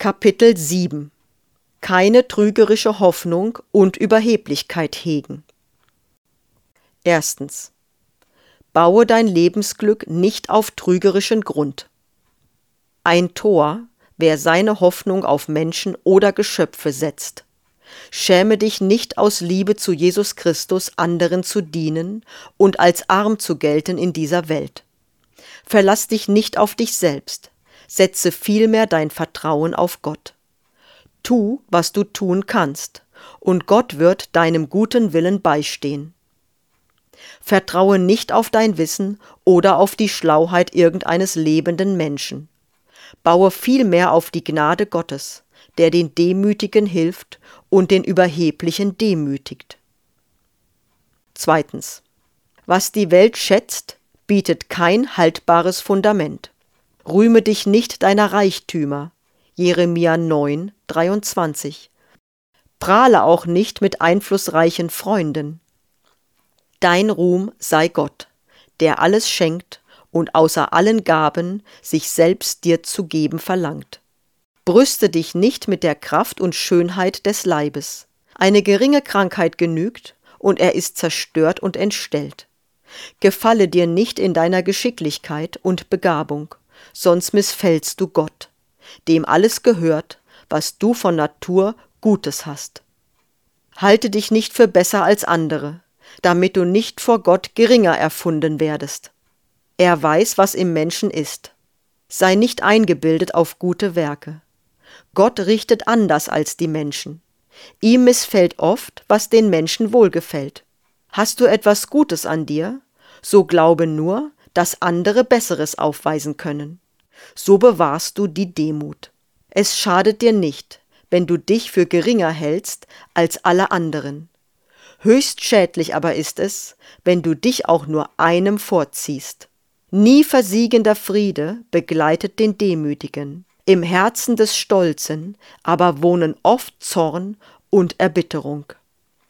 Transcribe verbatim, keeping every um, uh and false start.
Kapitel sieben. Keine trügerische Hoffnung und Überheblichkeit hegen. Erstens. Baue dein Lebensglück nicht auf trügerischen Grund. Ein Tor, wer seine Hoffnung auf Menschen oder Geschöpfe setzt. Schäme dich nicht aus Liebe zu Jesus Christus, anderen zu dienen und als arm zu gelten in dieser Welt. Verlass dich nicht auf dich selbst, setze vielmehr dein Vertrauen auf Gott. Tu, was du tun kannst, und Gott wird deinem guten Willen beistehen. Vertraue nicht auf dein Wissen oder auf die Schlauheit irgendeines lebenden Menschen. Baue vielmehr auf die Gnade Gottes, der den Demütigen hilft und den Überheblichen demütigt. Zweitens. Was die Welt schätzt, bietet kein haltbares Fundament. Rühme dich nicht deiner Reichtümer. Jeremia neun, dreiundzwanzig. Prahle auch nicht mit einflussreichen Freunden. Dein Ruhm sei Gott, der alles schenkt und außer allen Gaben sich selbst dir zu geben verlangt. Brüste dich nicht mit der Kraft und Schönheit des Leibes. Eine geringe Krankheit genügt, und er ist zerstört und entstellt. Gefalle dir nicht in deiner Geschicklichkeit und Begabung, sonst missfällst du Gott, dem alles gehört, was du von Natur Gutes hast. Halte dich nicht für besser als andere, damit du nicht vor Gott geringer erfunden werdest. Er weiß, was im Menschen ist. Sei nicht eingebildet auf gute Werke. Gott richtet anders als die Menschen. Ihm missfällt oft, was den Menschen wohlgefällt. Hast du etwas Gutes an dir, so glaube nur, dass andere Besseres aufweisen können. So bewahrst du die Demut. Es schadet dir nicht, wenn du dich für geringer hältst als alle anderen. Höchst schädlich aber ist es, wenn du dich auch nur einem vorziehst. Nie versiegender Friede begleitet den Demütigen. Im Herzen des Stolzen aber wohnen oft Zorn und Erbitterung.